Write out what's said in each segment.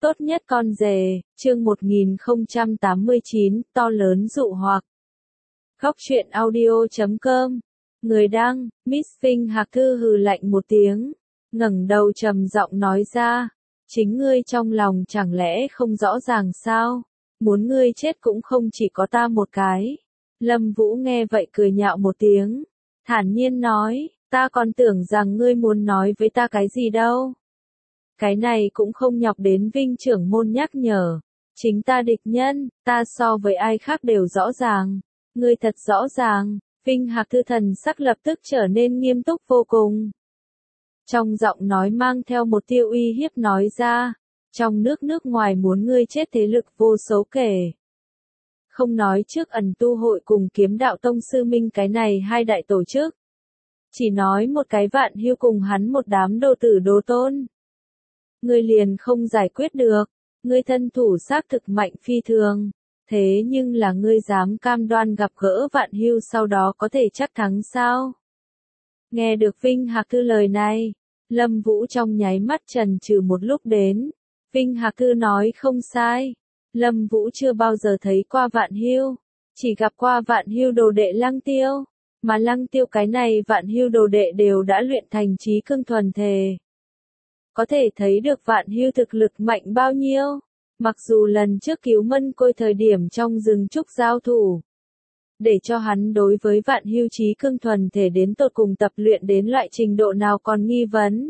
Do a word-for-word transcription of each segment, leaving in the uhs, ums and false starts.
Tốt nhất con rể, chương một nghìn không trăm tám mươi chín, to lớn dụ hoặc. Góc truyện audio chấm com. Người đăng, Miss Vinh Hạc Thư hừ lạnh một tiếng, ngẩng đầu trầm giọng nói ra, chính ngươi trong lòng chẳng lẽ không rõ ràng sao, muốn ngươi chết cũng không chỉ có ta một cái. Lâm Vũ nghe vậy cười nhạo một tiếng, thản nhiên nói, ta còn tưởng rằng ngươi muốn nói với ta cái gì đâu. Cái này cũng không nhọc đến Vinh trưởng môn nhắc nhở, chính ta địch nhân, ta so với ai khác đều rõ ràng, ngươi thật rõ ràng. Vinh Hạc Thư thần sắc lập tức trở nên nghiêm túc vô cùng. Trong giọng nói mang theo một tia uy hiếp nói ra, trong nước nước ngoài muốn ngươi chết thế lực vô số kể. Không nói trước Ẩn Tu hội cùng Kiếm Đạo Tông Sư Minh cái này hai đại tổ chức. Chỉ nói một cái Vạn Hưu cùng hắn một đám đồ tử đồ tôn. Ngươi liền không giải quyết được, ngươi thân thủ xác thực mạnh phi thường. Thế nhưng là ngươi dám cam đoan gặp gỡ Vạn Hưu sau đó có thể chắc thắng sao? Nghe được Vinh Hạc Thư lời này, Lâm Vũ trong nháy mắt chần chừ một lúc đến. Vinh Hạc Thư nói không sai. Lâm Vũ chưa bao giờ thấy qua Vạn Hưu, chỉ gặp qua Vạn Hưu đồ đệ Lăng Tiêu, mà Lăng Tiêu cái này Vạn Hưu đồ đệ đều đã luyện thành trí cương thuần thể. Có thể thấy được Vạn Hưu thực lực mạnh bao nhiêu. Mặc dù lần trước cứu Mân Côi thời điểm trong rừng trúc giao thủ, để cho hắn đối với Vạn Hưu trí cương thuần thể đến tột cùng tập luyện đến loại trình độ nào còn nghi vấn.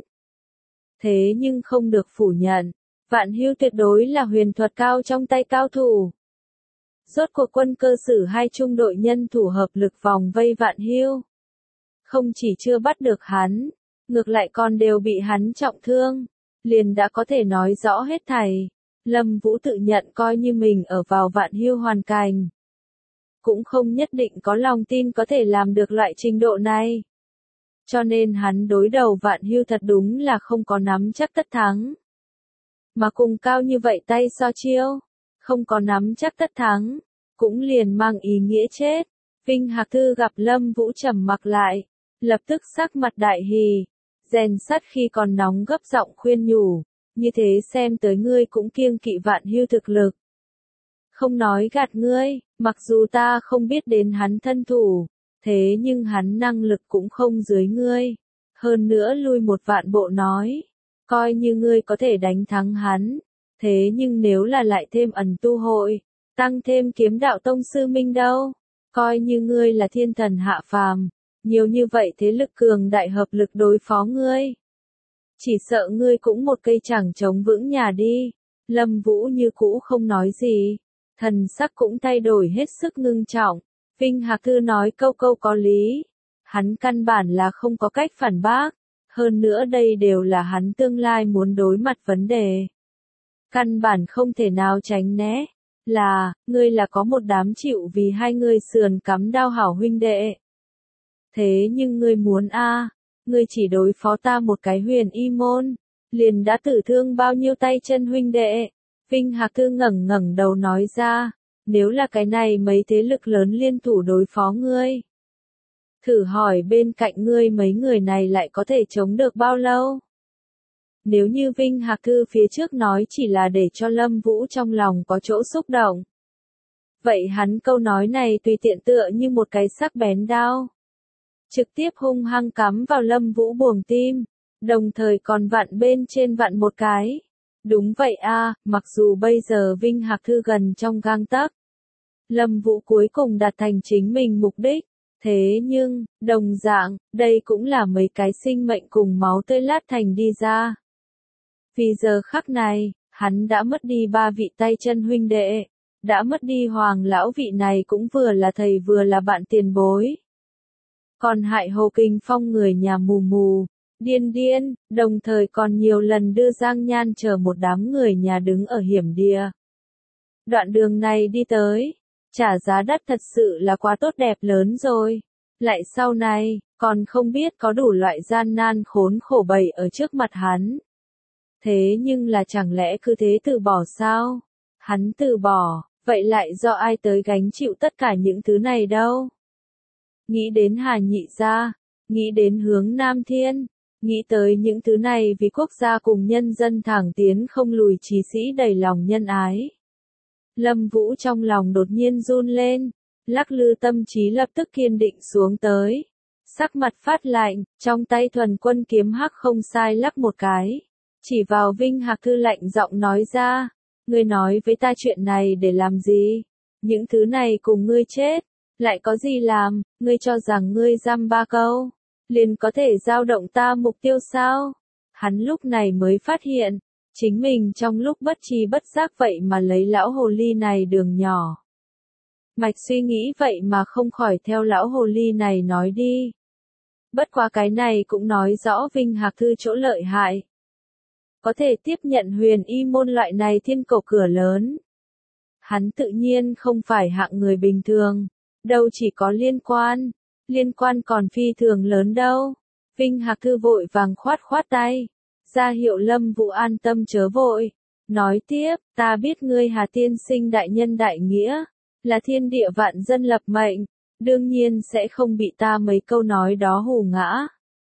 Thế nhưng không được phủ nhận, Vạn Hưu tuyệt đối là huyền thuật cao trong tay cao thủ. Rốt cuộc Quân Cơ Sử hai trung đội nhân thủ hợp lực vòng vây Vạn Hưu. Không chỉ chưa bắt được hắn, ngược lại còn đều bị hắn trọng thương, liền đã có thể nói rõ hết thảy. Lâm Vũ tự nhận coi như mình ở vào Vạn Hưu hoàn cảnh, cũng không nhất định có lòng tin có thể làm được loại trình độ này. Cho nên hắn đối đầu Vạn Hưu thật đúng là không có nắm chắc tất thắng. Mà cùng cao như vậy tay so chiêu, không có nắm chắc tất thắng, cũng liền mang ý nghĩa chết. Vinh Hạc Thư gặp Lâm Vũ trầm mặc lại, lập tức sắc mặt đại hỉ, rèn sắt khi còn nóng gấp giọng khuyên nhủ. Như thế xem tới ngươi cũng kiêng kỵ Vạn Hưu thực lực. Không nói gạt ngươi, mặc dù ta không biết đến hắn thân thủ, thế nhưng hắn năng lực cũng không dưới ngươi. Hơn nữa lui một vạn bộ nói, coi như ngươi có thể đánh thắng hắn, thế nhưng nếu là lại thêm Ẩn Tu hội, tăng thêm Kiếm Đạo Tông Sư Minh đâu, coi như ngươi là thiên thần hạ phàm, nhiều như vậy thế lực cường đại hợp lực đối phó ngươi. Chỉ sợ ngươi cũng một cây chẳng chống vững nhà đi. Lâm Vũ như cũ không nói gì, thần sắc cũng thay đổi hết sức ngưng trọng. Vinh Hạc Thư nói câu câu có lý, hắn căn bản là không có cách phản bác, hơn nữa đây đều là hắn tương lai muốn đối mặt vấn đề. Căn bản không thể nào tránh né, là, ngươi là có một đám chịu vì hai ngươi sườn cắm đao hảo huynh đệ. Thế nhưng ngươi muốn a ngươi chỉ đối phó ta một cái Huyền Y môn, liền đã tử thương bao nhiêu tay chân huynh đệ. Vinh Hạc Thư ngẩng ngẩng đầu nói ra, nếu là cái này mấy thế lực lớn liên thủ đối phó ngươi. Thử hỏi bên cạnh ngươi mấy người này lại có thể chống được bao lâu? Nếu như Vinh Hạc Thư phía trước nói chỉ là để cho Lâm Vũ trong lòng có chỗ xúc động. Vậy hắn câu nói này tùy tiện tựa như một cái sắc bén đao. Trực tiếp hung hăng cắm vào Lâm Vũ buồng tim, đồng thời còn vặn bên trên vặn một cái. Đúng vậy a, mặc dù bây giờ Vinh Hạc Thư gần trong gang tấc, Lâm Vũ cuối cùng đạt thành chính mình mục đích, thế nhưng, đồng dạng, đây cũng là mấy cái sinh mệnh cùng máu tươi lát thành đi ra. Vì giờ khắc này, hắn đã mất đi ba vị tay chân huynh đệ, đã mất đi Hoàng lão vị này cũng vừa là thầy vừa là bạn tiền bối. Còn hại Hồ Kinh Phong người nhà mù mù, điên điên, đồng thời còn nhiều lần đưa Giang Nhan chờ một đám người nhà đứng ở hiểm địa. Đoạn đường này đi tới, trả giá đắt thật sự là quá tốt đẹp lớn rồi. Lại sau này, còn không biết có đủ loại gian nan khốn khổ bày ở trước mặt hắn. Thế nhưng là chẳng lẽ cứ thế từ bỏ sao? Hắn từ bỏ, vậy lại do ai tới gánh chịu tất cả những thứ này đâu? Nghĩ đến Hà Nhị gia, nghĩ đến Hướng Nam Thiên, Nghĩ tới những thứ này vì quốc gia cùng nhân dân thẳng tiến không lùi chí sĩ đầy lòng nhân ái. Lâm Vũ trong lòng đột nhiên run lên, lắc lư tâm trí lập tức kiên định xuống tới. Sắc mặt phát lạnh, trong tay thuần quân kiếm hắc không sai lắc một cái. Chỉ vào Vinh Hạc Thư lạnh giọng nói ra, ngươi nói với ta chuyện này để làm gì? Những thứ này cùng ngươi chết, lại có gì làm, ngươi cho rằng ngươi dăm ba câu, liền có thể dao động ta mục tiêu sao? Hắn lúc này mới phát hiện, chính mình trong lúc bất tri bất giác vậy mà lấy lão hồ ly này đường nhỏ. Mạch suy nghĩ vậy mà không khỏi theo lão hồ ly này nói đi. Bất quá cái này cũng nói rõ Vinh Hạc Thư chỗ lợi hại. Có thể tiếp nhận huyền y môn loại này thiên cổ cửa lớn. Hắn tự nhiên không phải hạng người bình thường, đâu chỉ có liên quan, liên quan còn phi thường lớn đâu. Vinh Hạc Thư vội vàng khoát khoát tay, ra hiệu Lâm Vũ an tâm chớ vội, nói tiếp, ta biết ngươi Hà tiên sinh đại nhân đại nghĩa, là thiên địa vạn dân lập mệnh, đương nhiên sẽ không bị ta mấy câu nói đó hù ngã.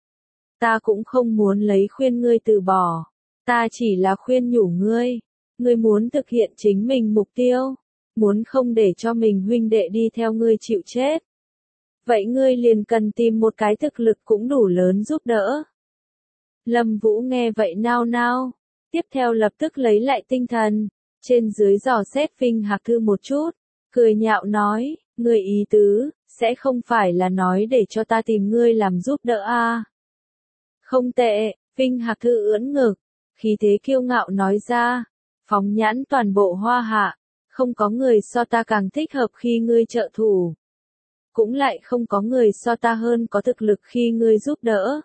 Ta cũng không muốn lấy khuyên ngươi từ bỏ, ta chỉ là khuyên nhủ ngươi, ngươi muốn thực hiện chính mình mục tiêu, muốn không để cho mình huynh đệ đi theo ngươi chịu chết. Vậy ngươi liền cần tìm một cái thực lực cũng đủ lớn giúp đỡ. Lâm Vũ nghe vậy nao nao, tiếp theo lập tức lấy lại tinh thần, trên dưới dò xét Vinh Hạc Thư một chút, cười nhạo nói, ngươi ý tứ, sẽ không phải là nói để cho ta tìm ngươi làm giúp đỡ à. Không tệ, Vinh Hạc Thư ưỡn ngực, khí thế kiêu ngạo nói ra, phóng nhãn toàn bộ Hoa Hạ, không có người so ta càng thích hợp khi ngươi trợ thủ. Cũng lại không có người so ta hơn có thực lực khi ngươi giúp đỡ.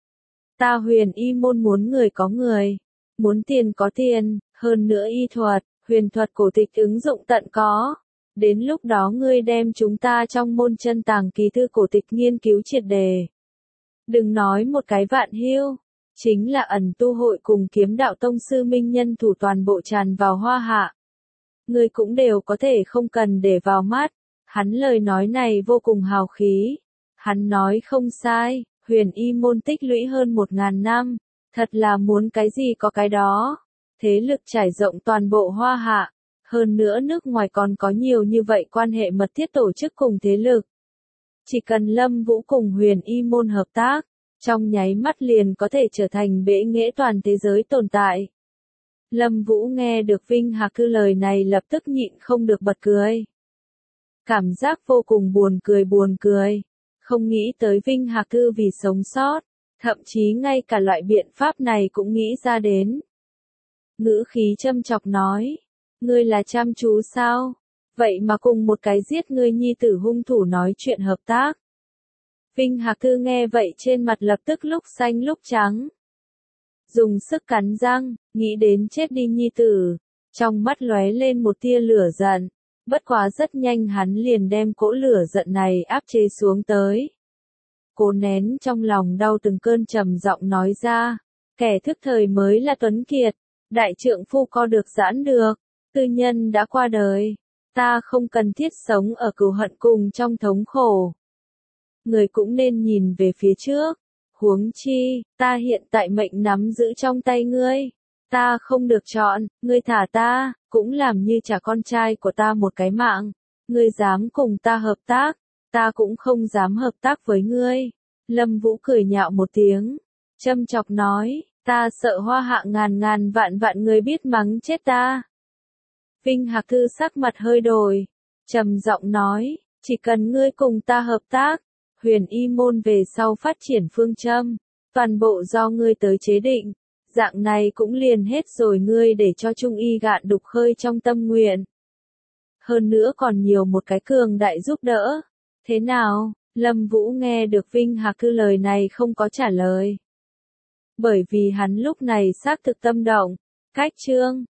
Ta huyền y môn muốn người có người, muốn tiền có tiền, hơn nữa y thuật, huyền thuật cổ tịch ứng dụng tận có. Đến lúc đó ngươi đem chúng ta trong môn chân tàng ký thư cổ tịch nghiên cứu triệt đề. Đừng nói một cái vạn hưu, chính là ẩn tu hội cùng kiếm đạo tông sư minh nhân thủ toàn bộ tràn vào Hoa Hạ. Ngươi cũng đều có thể không cần để vào mắt. Hắn lời nói này vô cùng hào khí. Hắn nói không sai, huyền y môn tích lũy hơn một ngàn năm, thật là muốn cái gì có cái đó. Thế lực trải rộng toàn bộ Hoa Hạ, hơn nữa nước ngoài còn có nhiều như vậy quan hệ mật thiết tổ chức cùng thế lực. Chỉ cần Lâm Vũ cùng huyền y môn hợp tác, trong nháy mắt liền có thể trở thành bệ nghệ toàn thế giới tồn tại. Lâm Vũ nghe được Vinh Hạc Thư lời này lập tức nhịn không được bật cười. Cảm giác vô cùng buồn cười buồn cười, không nghĩ tới Vinh Hạc Thư vì sống sót, thậm chí ngay cả loại biện pháp này cũng nghĩ ra đến. Ngữ khí châm chọc nói, ngươi là chăm chú sao? Vậy mà cùng một cái giết ngươi nhi tử hung thủ nói chuyện hợp tác. Vinh Hạc Thư nghe vậy trên mặt lập tức lúc xanh lúc trắng. Dùng sức cắn răng, nghĩ đến chết đi nhi tử, trong mắt lóe lên một tia lửa giận. Bất quá rất nhanh hắn liền đem cỗ lửa giận này áp chế xuống tới. Cố nén trong lòng đau từng cơn trầm giọng nói ra, kẻ thức thời mới là tuấn kiệt, đại trượng phu co được giãn được, tư nhân đã qua đời, ta không cần thiết sống ở cừu hận cùng trong thống khổ. Người cũng nên nhìn về phía trước, huống chi, ta hiện tại mệnh nắm giữ trong tay ngươi. Ta không được chọn, ngươi thả ta, cũng làm như trả con trai của ta một cái mạng. Ngươi dám cùng ta hợp tác, ta cũng không dám hợp tác với ngươi. Lâm Vũ cười nhạo một tiếng, châm chọc nói, ta sợ Hoa Hạ ngàn ngàn vạn vạn người biết mắng chết ta. Vinh Hạc Thư sắc mặt hơi đổi, trầm giọng nói, chỉ cần ngươi cùng ta hợp tác, huyền y môn về sau phát triển phương châm, toàn bộ do ngươi tới chế định. Dạng này cũng liền hết rồi ngươi để cho Trung Y gạn đục khơi trong tâm nguyện. Hơn nữa còn nhiều một cái cường đại giúp đỡ. Thế nào? Lâm Vũ nghe được Vinh Hạc Thư lời này không có trả lời. Bởi vì hắn lúc này xác thực tâm động. Cách chương